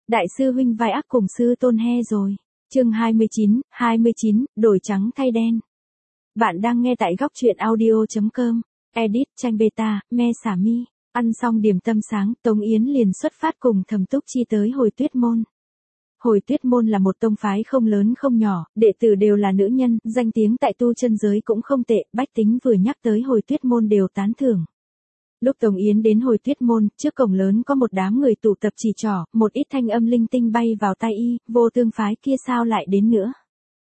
Đại sư huynh vai ác cùng sư tôn he rồi. Chương 29, đổi trắng thay đen. Bạn đang nghe tại góc truyện audio.com. Edit tranh beta, me xả mi. Ăn xong điểm tâm sáng, Tống Yến liền xuất phát cùng Thẩm Túc Chi tới Hồi Tuyết Môn. Hồi Tuyết Môn là một tông phái không lớn không nhỏ, đệ tử đều là nữ nhân, danh tiếng tại tu chân giới cũng không tệ, bách tính vừa nhắc tới Hồi Tuyết Môn đều tán thưởng. Lúc Tống Yến đến Hồi Tuyết Môn, trước cổng lớn có một đám người tụ tập chỉ trỏ, một ít thanh âm linh tinh bay vào tai y, vô tương phái kia sao lại đến nữa.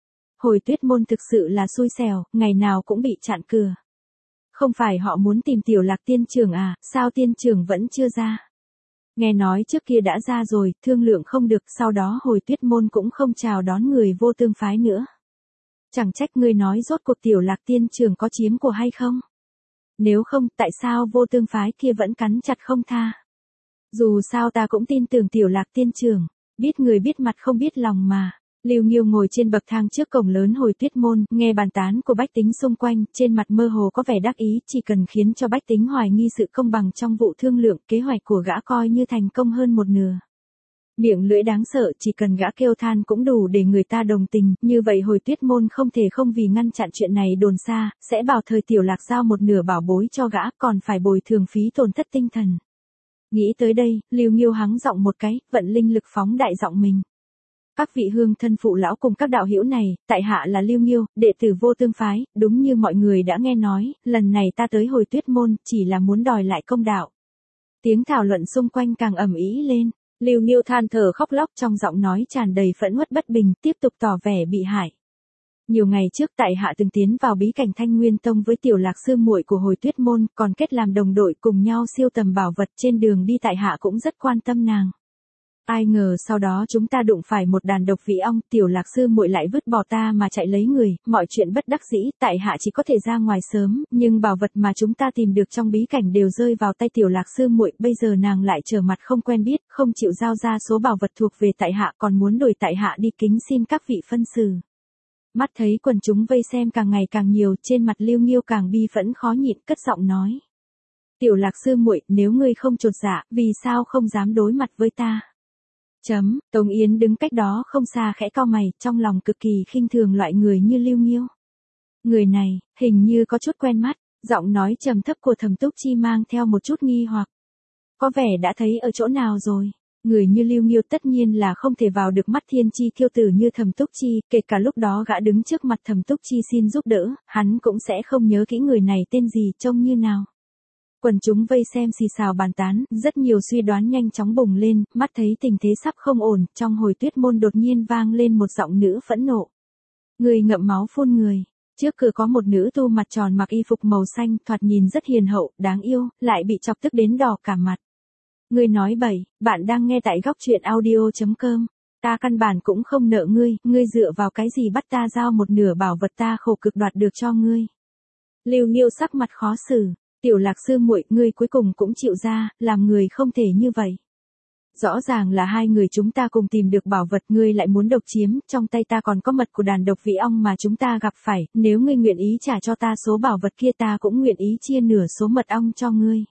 Hồi Tuyết Môn thực sự là xui xẻo, ngày nào cũng bị chặn cửa. Không phải họ muốn tìm Tiểu Lạc tiên trưởng à, sao tiên trưởng vẫn chưa ra? Nghe nói trước kia đã ra rồi, thương lượng không được, sau đó Hồi Tuyết Môn cũng không chào đón người vô tương phái nữa. Chẳng trách ngươi nói rốt cuộc Tiểu Lạc tiên trưởng có chiếm của hay không? Nếu không, tại sao vô tương phái kia vẫn cắn chặt không tha? Dù sao ta cũng tin tưởng Tiểu Lạc tiên trưởng, biết người biết mặt không biết lòng mà. Lưu Nghiêu ngồi trên bậc thang trước cổng lớn Hồi Tuyết Môn, nghe bàn tán của bách tính xung quanh, trên mặt mơ hồ có vẻ đắc ý, chỉ cần khiến cho bách tính hoài nghi sự công bằng trong vụ thương lượng, kế hoạch của gã coi như thành công hơn một nửa. Miệng lưỡi đáng sợ, chỉ cần gã kêu than cũng đủ để người ta đồng tình, như vậy Hồi Tuyết Môn không thể không vì ngăn chặn chuyện này đồn xa, sẽ bảo thời Tiểu Lạc giao một nửa bảo bối cho gã, còn phải bồi thường phí tổn thất tinh thần. Nghĩ tới đây, Lưu Nghiêu hắng giọng một cái, vận linh lực phóng đại giọng mình. Các vị hương thân phụ lão cùng các đạo hữu này, tại hạ là Lưu Nghiêu, đệ tử vô tương phái, đúng như mọi người đã nghe nói, lần này ta tới Hồi Tuyết Môn, chỉ là muốn đòi lại công đạo. Tiếng thảo luận xung quanh càng ầm ĩ lên, Lưu Nghiêu than thở khóc lóc trong giọng nói tràn đầy phẫn uất bất bình, tiếp tục tỏ vẻ bị hại. Nhiều ngày trước tại hạ từng tiến vào bí cảnh Thanh Nguyên Tông với Tiểu Lạc sư muội của Hồi Tuyết Môn, còn kết làm đồng đội cùng nhau siêu tầm bảo vật, trên đường đi tại hạ cũng rất quan tâm nàng. Ai ngờ sau đó chúng ta đụng phải một đàn độc vĩ ong, Tiểu Lạc sư muội lại vứt bỏ ta mà chạy lấy người, mọi chuyện bất đắc dĩ, tại hạ chỉ có thể ra ngoài sớm, nhưng bảo vật mà chúng ta tìm được trong bí cảnh đều rơi vào tay Tiểu Lạc sư muội, bây giờ nàng lại trở mặt không quen biết, không chịu giao ra số bảo vật thuộc về tại hạ, còn muốn đuổi tại hạ đi kính xin các vị phân xử. Mắt thấy quần chúng vây xem càng ngày càng nhiều, trên mặt Lưu Nghiêu càng bi phẫn khó nhịn, cất giọng nói: Tiểu Lạc sư muội, nếu ngươi không chột dạ, vì sao không dám đối mặt với ta? Tống Yến đứng cách đó không xa khẽ cau mày, trong lòng cực kỳ khinh thường loại người như Lưu Nghiêu. Người này, hình như có chút quen mắt, giọng nói trầm thấp của Thẩm Túc Chi mang theo một chút nghi hoặc. Có vẻ đã thấy ở chỗ nào rồi. Người như Lưu Nghiêu tất nhiên là không thể vào được mắt thiên chi kiêu tử như Thẩm Túc Chi, kể cả lúc đó gã đứng trước mặt Thẩm Túc Chi xin giúp đỡ, hắn cũng sẽ không nhớ kỹ người này tên gì, trông như nào. Quần chúng vây xem xì xào bàn tán, rất nhiều suy đoán nhanh chóng bùng lên, mắt thấy tình thế sắp không ổn, trong Hồi Tuyết Môn đột nhiên vang lên một giọng nữ phẫn nộ. Người ngậm máu phun người. Trước cửa có một nữ tu mặt tròn mặc y phục màu xanh, thoạt nhìn rất hiền hậu, đáng yêu, lại bị chọc tức đến đỏ cả mặt. Ngươi nói bậy, bạn đang nghe tại góc truyện audio.com. Ta căn bản cũng không nợ ngươi dựa vào cái gì bắt ta giao một nửa bảo vật ta khổ cực đoạt được cho ngươi. Lưu Nghiêu sắc mặt khó xử. Tiểu Lạc sư muội, ngươi cuối cùng cũng chịu ra, làm người không thể như vậy. Rõ ràng là hai người chúng ta cùng tìm được bảo vật, ngươi lại muốn độc chiếm, trong tay ta còn có mật của đàn độc vĩ ong mà chúng ta gặp phải, nếu ngươi nguyện ý trả cho ta số bảo vật kia ta cũng nguyện ý chia nửa số mật ong cho ngươi.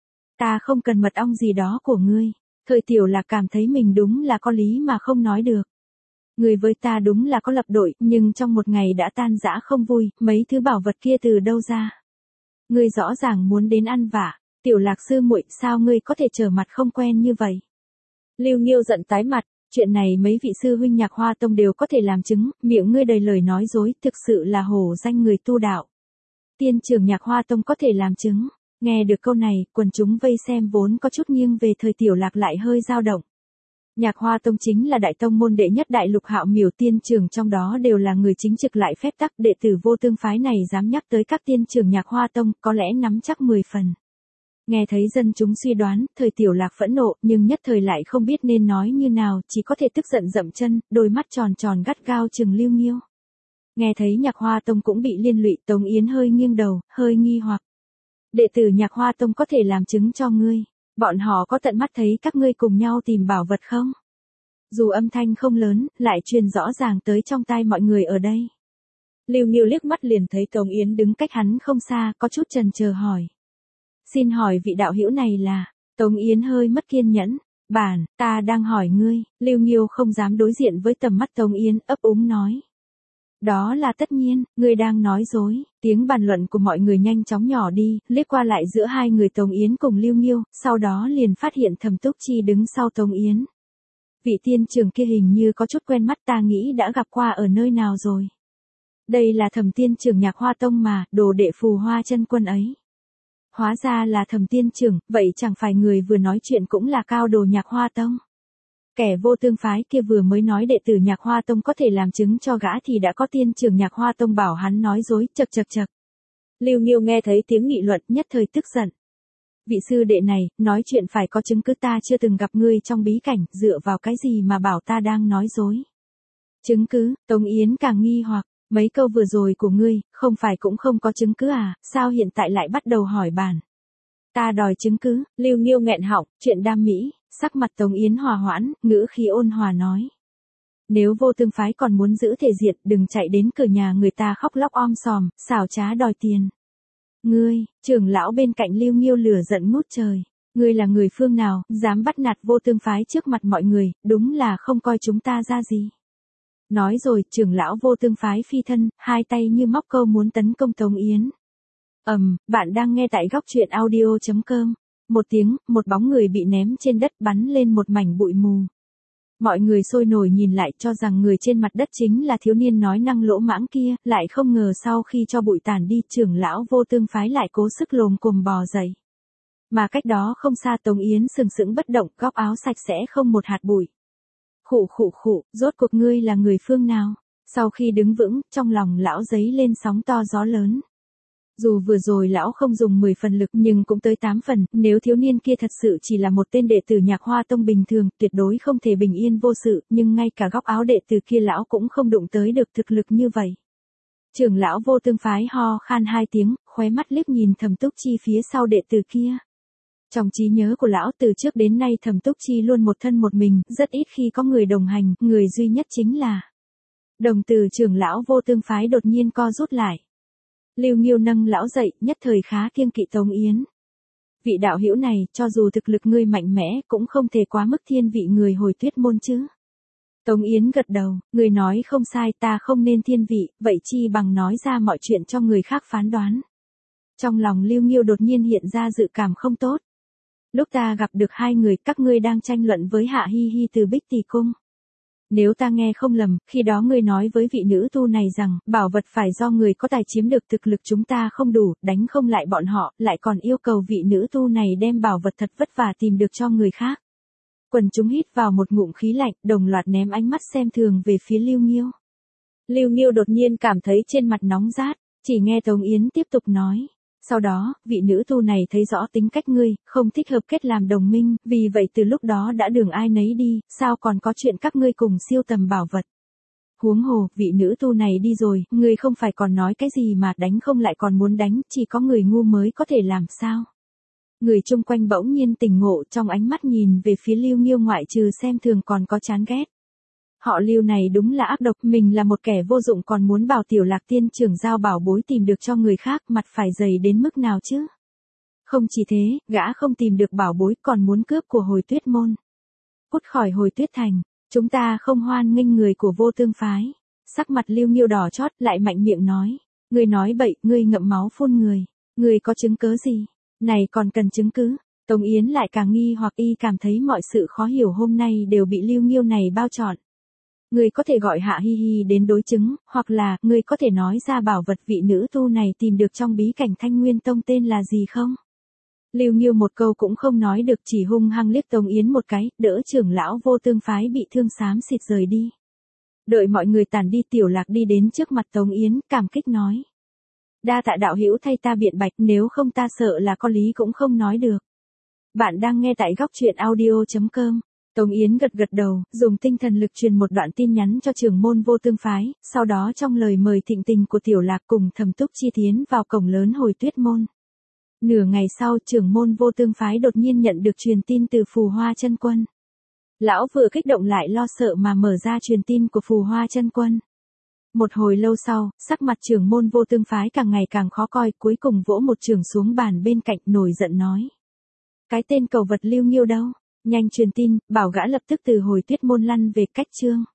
Ta không cần mật ong gì đó của ngươi. Thời Tiểu Lạc cảm thấy mình đúng là có lý mà không nói được. Ngươi với ta đúng là có lập đội, nhưng trong một ngày đã tan rã không vui, mấy thứ bảo vật kia từ đâu ra? Ngươi rõ ràng muốn đến ăn vạ, Tiểu Lạc sư muội, sao ngươi có thể trở mặt không quen như vậy? Lưu Nghiêu giận tái mặt, chuyện này mấy vị sư huynh Nhạc Hoa Tông đều có thể làm chứng, miệng ngươi đầy lời nói dối, thực sự là hổ danh người tu đạo. Tiên trưởng Nhạc Hoa Tông có thể làm chứng. Nghe được câu này, quần chúng vây xem vốn có chút nghiêng về thời Tiểu Lạc lại hơi dao động. Nhạc Hoa Tông chính là đại tông môn đệ nhất đại lục Hạo Miểu tiên trưởng, trong đó đều là người chính trực lại phép tắc, đệ tử vô tương phái này dám nhắc tới các tiên trưởng Nhạc Hoa Tông, có lẽ nắm chắc 10 phần. Nghe thấy dân chúng suy đoán, thời Tiểu Lạc phẫn nộ, nhưng nhất thời lại không biết nên nói như nào, chỉ có thể tức giận dậm chân, đôi mắt tròn tròn gắt gao trừng Lưu Nghiêu. Nghe thấy Nhạc Hoa Tông cũng bị liên lụy, Tống Yến hơi nghiêng đầu, hơi nghi hoặc. Đệ tử Nhạc Hoa Tông có thể làm chứng cho ngươi. Bọn họ có tận mắt thấy các ngươi cùng nhau tìm bảo vật không? Dù âm thanh không lớn, lại truyền rõ ràng tới trong tai mọi người ở đây. Lưu Nghiêu liếc mắt liền thấy Tống Yến đứng cách hắn không xa, có chút chần chờ hỏi. Xin hỏi vị đạo hữu này là? Tống Yến hơi mất kiên nhẫn. Bản, ta đang hỏi ngươi, Lưu Nghiêu không dám đối diện với tầm mắt Tống Yến, ấp úng nói. Đó là tất nhiên, ngươi đang nói dối, tiếng bàn luận của mọi người nhanh chóng nhỏ đi, liếc qua lại giữa hai người Tống Yến cùng Lưu Nghiêu, sau đó liền phát hiện Thẩm Túc Chi đứng sau Tống Yến. Vị tiên trưởng kia hình như có chút quen mắt, ta nghĩ đã gặp qua ở nơi nào rồi. Đây là Thẩm tiên trưởng Nhạc Hoa Tông mà, đồ đệ Phù Hoa Chân Quân ấy. Hóa ra là Thẩm tiên trưởng, vậy chẳng phải người vừa nói chuyện cũng là cao đồ Nhạc Hoa Tông. Kẻ vô tương phái kia vừa mới nói đệ tử Nhạc Hoa Tông có thể làm chứng cho gã thì đã có tiên trưởng Nhạc Hoa Tông bảo hắn nói dối, chậc chậc chậc. Lưu Nghiêu nghe thấy tiếng nghị luận nhất thời tức giận. Vị sư đệ này, nói chuyện phải có chứng cứ, ta chưa từng gặp ngươi trong bí cảnh, dựa vào cái gì mà bảo ta đang nói dối. Chứng cứ, Tống Yến càng nghi hoặc, mấy câu vừa rồi của ngươi, không phải cũng không có chứng cứ à, sao hiện tại lại bắt đầu hỏi bản. Ta đòi chứng cứ, Lưu Nghiêu nghẹn họng, chuyện đam mỹ, sắc mặt Tống Yến hòa hoãn, ngữ khí ôn hòa nói. Nếu vô tương phái còn muốn giữ thể diện, đừng chạy đến cửa nhà người ta khóc lóc om sòm, xảo trá đòi tiền. Ngươi, trưởng lão bên cạnh Lưu Nghiêu lửa giận ngút trời. Ngươi là người phương nào, dám bắt nạt vô tương phái trước mặt mọi người, đúng là không coi chúng ta ra gì. Nói rồi, trưởng lão vô tương phái phi thân, hai tay như móc câu muốn tấn công Tống Yến. Bạn đang nghe tại góc truyện audio.com. Một tiếng, một bóng người bị ném trên đất bắn lên một mảnh bụi mù. Mọi người sôi nổi nhìn lại cho rằng người trên mặt đất chính là thiếu niên nói năng lỗ mãng kia, lại không ngờ sau khi cho bụi tàn đi trưởng lão vô tương phái lại cố sức lồm cồm bò dậy. Mà cách đó không xa Tống Yến sừng sững bất động, góc áo sạch sẽ không một hạt bụi. Khụ, rốt cuộc ngươi là người phương nào? Sau khi đứng vững, trong lòng lão dấy lên sóng to gió lớn. Dù vừa rồi lão không dùng 10 phần lực nhưng cũng tới 8 phần, nếu thiếu niên kia thật sự chỉ là một tên đệ tử Nhạc Hoa Tông bình thường, tuyệt đối không thể bình yên vô sự, nhưng ngay cả góc áo đệ tử kia lão cũng không đụng tới được thực lực như vậy. Trưởng lão vô tương phái ho khan hai tiếng, khóe mắt liếc nhìn Thẩm Túc Chi phía sau đệ tử kia. Trong trí nhớ của lão từ trước đến nay Thẩm Túc Chi luôn một thân một mình, rất ít khi có người đồng hành, người duy nhất chính là. Đồng tử trưởng lão vô tương phái đột nhiên co rút lại. Lưu Nghiêu nâng lão dậy, nhất thời khá kiêng kỵ Tống Yến. Vị đạo hữu này, cho dù thực lực ngươi mạnh mẽ, cũng không thể quá mức thiên vị người Hồi Tuyết môn chứ. Tống Yến gật đầu, người nói không sai, ta không nên thiên vị, vậy chi bằng nói ra mọi chuyện cho người khác phán đoán. Trong lòng Lưu Nghiêu đột nhiên hiện ra dự cảm không tốt. Lúc ta gặp được hai người, các ngươi đang tranh luận với Hạ Hi Hi từ Bích Tỳ Cung. Nếu ta nghe không lầm, khi đó ngươi nói với vị nữ tu này rằng, bảo vật phải do người có tài chiếm được, thực lực chúng ta không đủ, đánh không lại bọn họ, lại còn yêu cầu vị nữ tu này đem bảo vật thật vất vả tìm được cho người khác. Quần chúng hít vào một ngụm khí lạnh, đồng loạt ném ánh mắt xem thường về phía Lưu Nghiêu. Lưu Nghiêu đột nhiên cảm thấy trên mặt nóng rát, chỉ nghe Tống Yến tiếp tục nói. Sau đó, vị nữ tu này thấy rõ tính cách ngươi, không thích hợp kết làm đồng minh, vì vậy từ lúc đó đã đường ai nấy đi, sao còn có chuyện các ngươi cùng siêu tầm bảo vật. Huống hồ, vị nữ tu này đi rồi, ngươi không phải còn nói cái gì mà đánh không lại còn muốn đánh, chỉ có người ngu mới có thể làm sao. Người chung quanh bỗng nhiên tỉnh ngộ, trong ánh mắt nhìn về phía Lưu Nghiêu ngoại trừ xem thường còn có chán ghét. Họ Lưu này đúng là ác độc, mình là một kẻ vô dụng còn muốn bảo Tiểu Lạc tiên trưởng giao bảo bối tìm được cho người khác, mặt phải dày đến mức nào chứ. Không chỉ thế, gã không tìm được bảo bối còn muốn cướp của Hồi Tuyết môn. Cút khỏi Hồi Tuyết thành, chúng ta không hoan nghênh người của vô tương phái. Sắc mặt Lưu Nghiêu đỏ chót, lại mạnh miệng nói. Ngươi nói bậy, ngươi ngậm máu phun người. Ngươi có chứng cớ gì? Này còn cần chứng cứ? Tống Yến lại càng nghi hoặc y cảm thấy mọi sự khó hiểu hôm nay đều bị Lưu Nghiêu này bao trọn. Ngươi có thể gọi Hạ Hi Hi đến đối chứng, hoặc là, ngươi có thể nói ra bảo vật vị nữ tu này tìm được trong bí cảnh Thanh Nguyên Tông tên là gì không? Lưu Nghiêu một câu cũng không nói được, chỉ hung hăng liếc Tống Yến một cái, đỡ trưởng lão vô tương phái bị thương xám xịt rời đi. Đợi mọi người tản đi, Tiểu Lạc đi đến trước mặt Tống Yến, cảm kích nói. Đa tạ đạo hữu thay ta biện bạch, nếu không ta sợ là có lý cũng không nói được. Bạn đang nghe tại góc truyện audio.com. Tống Yến gật gật đầu, dùng tinh thần lực truyền một đoạn tin nhắn cho trưởng môn vô tương phái, sau đó trong lời mời thịnh tình của Tiểu Lạc cùng Thẩm Túc Chi tiến vào cổng lớn Hồi Tuyết môn. Nửa ngày sau, trưởng môn vô tương phái đột nhiên nhận được truyền tin từ Phù Hoa Chân Quân. Lão vừa kích động lại lo sợ mà mở ra truyền tin của Phù Hoa Chân Quân. Một hồi lâu sau, sắc mặt trưởng môn vô tương phái càng ngày càng khó coi, cuối cùng vỗ một chưởng xuống bàn bên cạnh, nổi giận nói. Cái tên cầu vật Lưu Nghiêu đâu? Nhanh truyền tin, bảo gã lập tức từ hồi Tuyết Môn lăn về cách Trương.